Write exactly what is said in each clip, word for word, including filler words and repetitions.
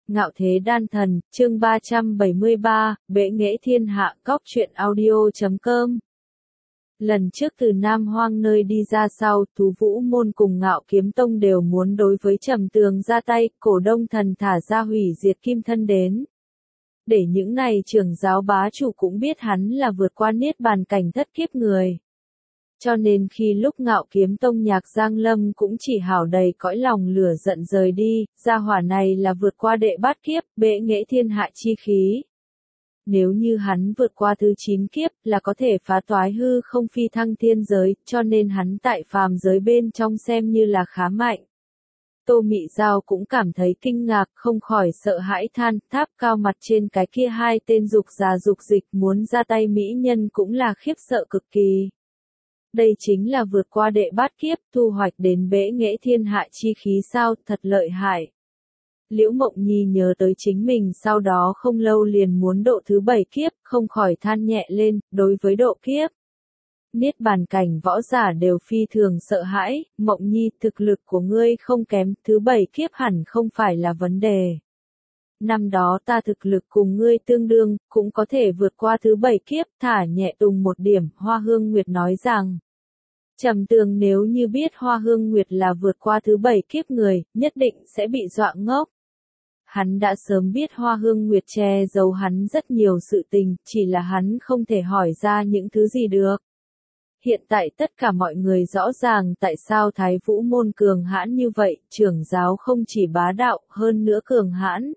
Ngạo Thế Đan Thần, chương ba trăm bảy mươi ba, Bệ Nghệ Thiên Hạ, Cóc truyện audio chấm com. Lần trước từ Nam Hoang nơi đi ra sau, Thú Vũ Môn cùng Ngạo Kiếm Tông đều muốn đối với Trầm Tường ra tay, Cổ Đông Thần thả ra hủy diệt kim thân đến. Để những này trưởng giáo bá chủ cũng biết hắn là vượt qua niết bàn cảnh thất kiếp người. Cho nên khi lúc Ngạo Kiếm Tông Nhạc Giang Lâm cũng chỉ hảo đầy cõi lòng lửa giận rời đi, gia hỏa này là vượt qua đệ bát kiếp, bệ nghệ thiên hạ chi khí. Nếu như hắn vượt qua thứ chín kiếp là có thể phá toái hư không phi thăng thiên giới, cho nên hắn tại phàm giới bên trong xem như là khá mạnh. Tô Mị Giao cũng cảm thấy kinh ngạc, không khỏi sợ hãi than, tháp cao mặt trên cái kia hai tên dục già dục dịch muốn ra tay mỹ nhân cũng là khiếp sợ cực kỳ. Đây chính là vượt qua đệ bát kiếp, thu hoạch đến bệ nghệ thiên hạ chi khí sao, thật lợi hại. Liễu Mộng Nhi nhớ tới chính mình sau đó không lâu liền muốn độ thứ bảy kiếp, không khỏi than nhẹ lên, đối với độ kiếp. Niết bàn cảnh võ giả đều phi thường sợ hãi, Mộng Nhi thực lực của ngươi không kém, thứ bảy kiếp hẳn không phải là vấn đề. Năm đó ta thực lực cùng ngươi tương đương, cũng có thể vượt qua thứ bảy kiếp, thả nhẹ tùng một điểm, Hoa Hương Nguyệt nói rằng. Trầm Tường nếu như biết Hoa Hương Nguyệt là vượt qua thứ bảy kiếp người, nhất định sẽ bị dọa ngốc. Hắn đã sớm biết Hoa Hương Nguyệt che giấu hắn rất nhiều sự tình, chỉ là hắn không thể hỏi ra những thứ gì được. Hiện tại tất cả mọi người rõ ràng tại sao Thái Vũ Môn cường hãn như vậy, trưởng giáo không chỉ bá đạo, hơn nữa cường hãn.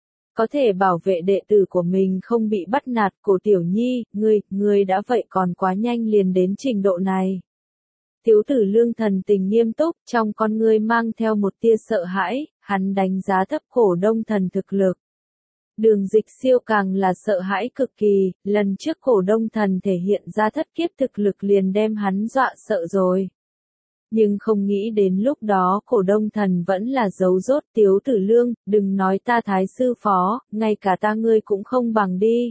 Có thể bảo vệ đệ tử của mình không bị bắt nạt. Cổ Tiểu Nhi, ngươi, ngươi đã vậy còn quá nhanh liền đến trình độ này. Tiếu Tử Lương thần tình nghiêm túc, trong con ngươi mang theo một tia sợ hãi, hắn đánh giá thấp Cổ Đông Thần thực lực. Đường Dịch Siêu càng là sợ hãi cực kỳ, lần trước Cổ Đông Thần thể hiện ra thất kiếp thực lực liền đem hắn dọa sợ rồi. Nhưng không nghĩ đến lúc đó Cổ Đông Thần vẫn là giấu rốt. Tiếu Tử Lương, đừng nói ta Thái sư phó, ngay cả ta ngươi cũng không bằng đi.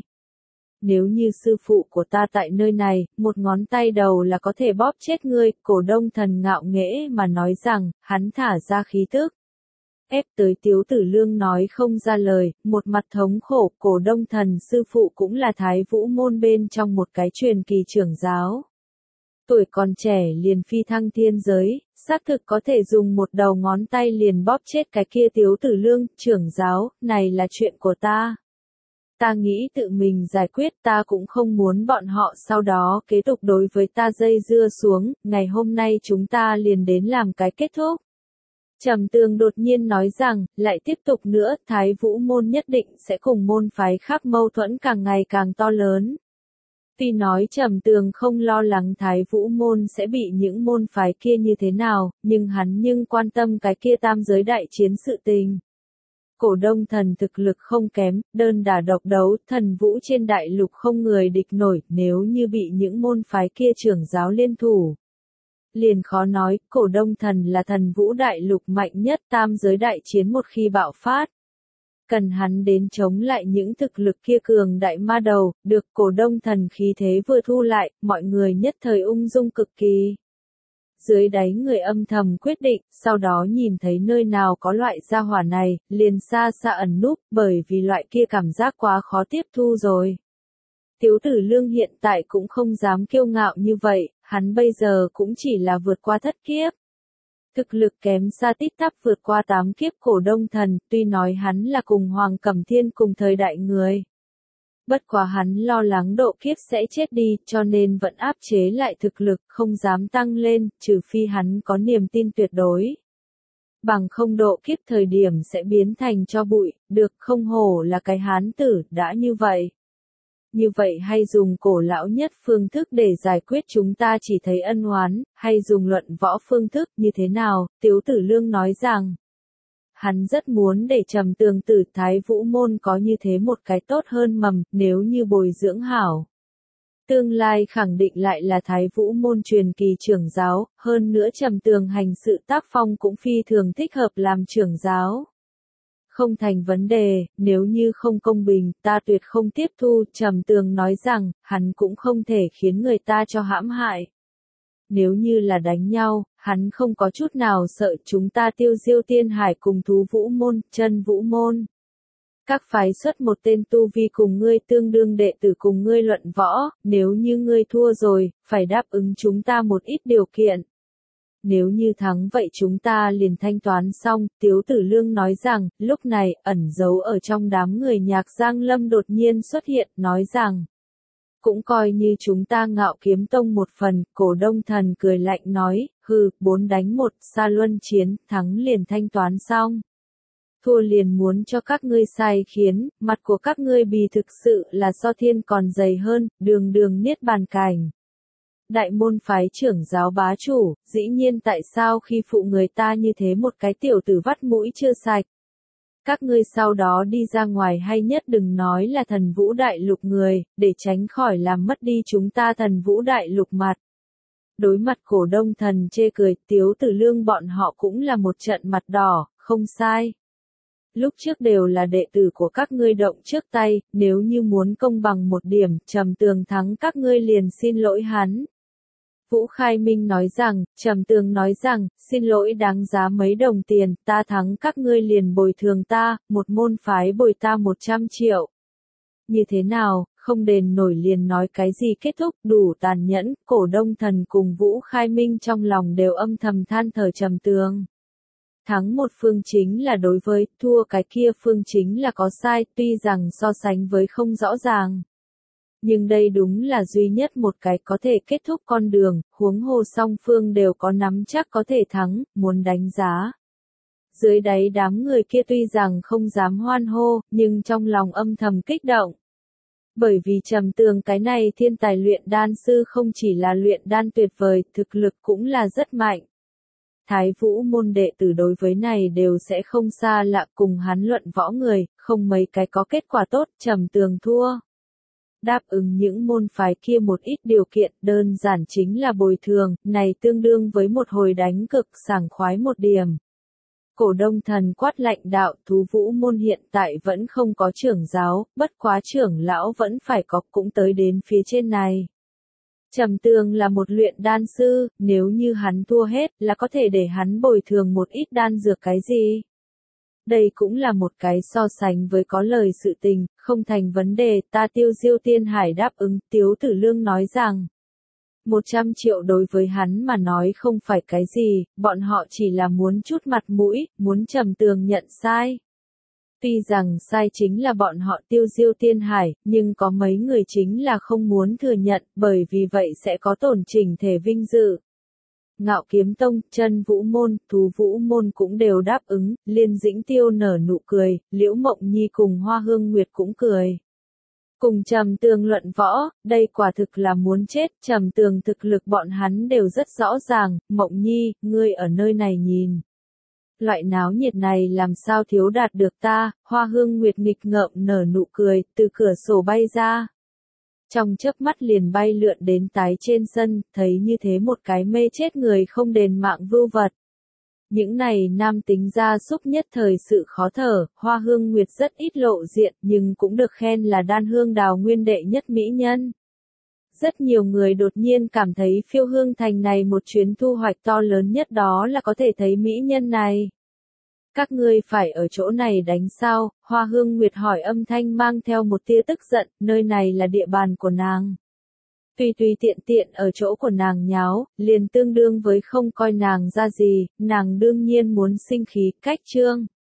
Nếu như sư phụ của ta tại nơi này, một ngón tay đầu là có thể bóp chết ngươi. Cổ Đông Thần ngạo nghễ mà nói rằng, hắn thả ra khí tức. Ép tới Tiếu Tử Lương nói không ra lời, một mặt thống khổ. Cổ Đông Thần sư phụ cũng là Thái Vũ Môn bên trong một cái truyền kỳ trưởng giáo. Tuổi còn trẻ liền phi thăng thiên giới, xác thực có thể dùng một đầu ngón tay liền bóp chết cái kia Tiếu Tử Lương, trưởng giáo, này là chuyện của ta. Ta nghĩ tự mình giải quyết, ta cũng không muốn bọn họ sau đó kế tục đối với ta dây dưa xuống, ngày hôm nay chúng ta liền đến làm cái kết thúc. Trầm Tường đột nhiên nói rằng, lại tiếp tục nữa, Thái Vũ Môn nhất định sẽ cùng môn phái khác mâu thuẫn càng ngày càng to lớn. Tuy nói Trầm Tường không lo lắng Thái Vũ Môn sẽ bị những môn phái kia như thế nào, nhưng hắn nhưng quan tâm cái kia tam giới đại chiến sự tình. Cổ Đông Thần thực lực không kém, đơn đả độc đấu, thần vũ trên đại lục không người địch nổi, nếu như bị những môn phái kia trưởng giáo liên thủ. Liền khó nói, Cổ Đông Thần là thần vũ đại lục mạnh nhất, tam giới đại chiến một khi bạo phát. Cần hắn đến chống lại những thực lực kia cường đại ma đầu, được. Cổ Đông Thần khí thế vừa thu lại, mọi người nhất thời ung dung cực kỳ. Dưới đáy người âm thầm quyết định, sau đó nhìn thấy nơi nào có loại gia hỏa này, liền xa xa ẩn núp, bởi vì loại kia cảm giác quá khó tiếp thu rồi. Tiếu Tử Lương hiện tại cũng không dám kiêu ngạo như vậy, hắn bây giờ cũng chỉ là vượt qua thất kiếp. Thực lực kém xa tít tắp vượt qua tám kiếp Cổ Đông Thần, tuy nói hắn là cùng Hoàng Cẩm Thiên cùng thời đại người. Bất quá hắn lo lắng độ kiếp sẽ chết đi, cho nên vẫn áp chế lại thực lực, không dám tăng lên, trừ phi hắn có niềm tin tuyệt đối. Bằng không độ kiếp thời điểm sẽ biến thành cho bụi, được. Không hổ là cái hán tử, đã như vậy. Như vậy hay dùng cổ lão nhất phương thức để giải quyết chúng ta chỉ thấy ân oán, hay dùng luận võ phương thức như thế nào, Tiếu Tử Lương nói rằng. Hắn rất muốn để Trầm Tường tử Thái Vũ Môn có như thế một cái tốt hơn mầm, nếu như bồi dưỡng hảo. Tương lai khẳng định lại là Thái Vũ Môn truyền kỳ trưởng giáo, hơn nữa Trầm Tường hành sự tác phong cũng phi thường thích hợp làm trưởng giáo. Không thành vấn đề, nếu như không công bình, ta tuyệt không tiếp thu. Trầm Tường nói rằng, hắn cũng không thể khiến người ta cho hãm hại. Nếu như là đánh nhau, hắn không có chút nào sợ. Chúng ta tiêu diêu tiên hải cùng Thú Vũ Môn, Chân Vũ Môn. Các phái xuất một tên tu vi cùng ngươi tương đương đệ tử cùng ngươi luận võ, nếu như ngươi thua rồi, phải đáp ứng chúng ta một ít điều kiện. Nếu như thắng vậy chúng ta liền thanh toán xong, Tiếu Tử Lương nói rằng, lúc này, ẩn giấu ở trong đám người Nhạc Giang Lâm đột nhiên xuất hiện, nói rằng, cũng coi như chúng ta Ngạo Kiếm Tông một phần, Cổ Đông Thần cười lạnh nói, hừ, bốn đánh một, xa luân chiến, thắng liền thanh toán xong. Thua liền muốn cho các ngươi sai khiến, mặt của các ngươi bì thực sự là so thiên còn dày hơn, đường đường niết bàn cảnh. Đại môn phái trưởng giáo bá chủ, dĩ nhiên tại sao khi phụ người ta như thế một cái tiểu tử vắt mũi chưa sạch. Các ngươi sau đó đi ra ngoài hay nhất đừng nói là thần vũ đại lục người, để tránh khỏi làm mất đi chúng ta thần vũ đại lục mặt. Đối mặt Cổ Đông Thần chê cười, Tiếu Tử Lương bọn họ cũng là một trận mặt đỏ, không sai. Lúc trước đều là đệ tử của các ngươi động trước tay, nếu như muốn công bằng một điểm, Trầm Tường thắng các ngươi liền xin lỗi hắn. Vũ Khai Minh nói rằng, Trầm Tường nói rằng, xin lỗi đáng giá mấy đồng tiền, ta thắng các ngươi liền bồi thường ta, một môn phái bồi ta một trăm triệu. Như thế nào, không đền nổi liền nói cái gì kết thúc, đủ tàn nhẫn, Cổ Đông Thần cùng Vũ Khai Minh trong lòng đều âm thầm than thở Trầm Tường. Thắng một phương chính là đối với, thua cái kia phương chính là có sai, tuy rằng so sánh với không rõ ràng. Nhưng đây đúng là duy nhất một cái có thể kết thúc con đường, huống hồ song phương đều có nắm chắc có thể thắng, muốn đánh giá. Dưới đáy đám người kia tuy rằng không dám hoan hô, nhưng trong lòng âm thầm kích động. Bởi vì Trầm Tường cái này thiên tài luyện đan sư không chỉ là luyện đan tuyệt vời, thực lực cũng là rất mạnh. Thái Vũ môn đệ tử đối với này đều sẽ không xa lạ cùng hắn luận võ người, không mấy cái có kết quả tốt, Trầm Tường thua. Đáp ứng những môn phái kia một ít điều kiện đơn giản chính là bồi thường, này tương đương với một hồi đánh cực sảng khoái một điểm. Cổ Đông Thần quát lạnh đạo Thú Vũ môn hiện tại vẫn không có trưởng giáo, bất quá trưởng lão vẫn phải có cũng tới đến phía trên này. Trầm Tường là một luyện đan sư, nếu như hắn thua hết là có thể để hắn bồi thường một ít đan dược cái gì. Đây cũng là một cái so sánh với có lời sự tình, không thành vấn đề, ta Tiêu Diêu Tiên Hải đáp ứng, Tiếu Tử Lương nói rằng. một trăm triệu đối với hắn mà nói không phải cái gì, bọn họ chỉ là muốn chút mặt mũi, muốn Trầm Tường nhận sai. Tuy rằng sai chính là bọn họ Tiêu Diêu Tiên Hải, nhưng có mấy người chính là không muốn thừa nhận, bởi vì vậy sẽ có tổn chỉnh thể vinh dự. Ngạo Kiếm Tông, Chân Vũ môn, Thú Vũ môn cũng đều đáp ứng, Liên Dĩnh Tiêu nở nụ cười, Liễu Mộng Nhi cùng Hoa Hương Nguyệt cũng cười. Cùng Trầm Tường luận võ, đây quả thực là muốn chết, Trầm Tường thực lực bọn hắn đều rất rõ ràng, Mộng Nhi, ngươi ở nơi này nhìn. Loại náo nhiệt này làm sao thiếu đạt được ta, Hoa Hương Nguyệt nghịch ngợm nở nụ cười, từ cửa sổ bay ra. Trong chớp mắt liền bay lượn đến tái trên sân, thấy như thế một cái mê chết người không đền mạng vưu vật. Những này nam tính gia súc nhất thời sự khó thở, Hoa Hương Nguyệt rất ít lộ diện nhưng cũng được khen là đan hương đào nguyên đệ nhất mỹ nhân. Rất nhiều người đột nhiên cảm thấy phiêu hương thành này một chuyến thu hoạch to lớn nhất đó là có thể thấy mỹ nhân này. Các ngươi phải ở chỗ này đánh sao? Hoa Hương Nguyệt hỏi âm thanh mang theo một tia tức giận, nơi này là địa bàn của nàng. Tùy tùy tiện tiện ở chỗ của nàng nháo, liền tương đương với không coi nàng ra gì, nàng đương nhiên muốn sinh khí, cách trương.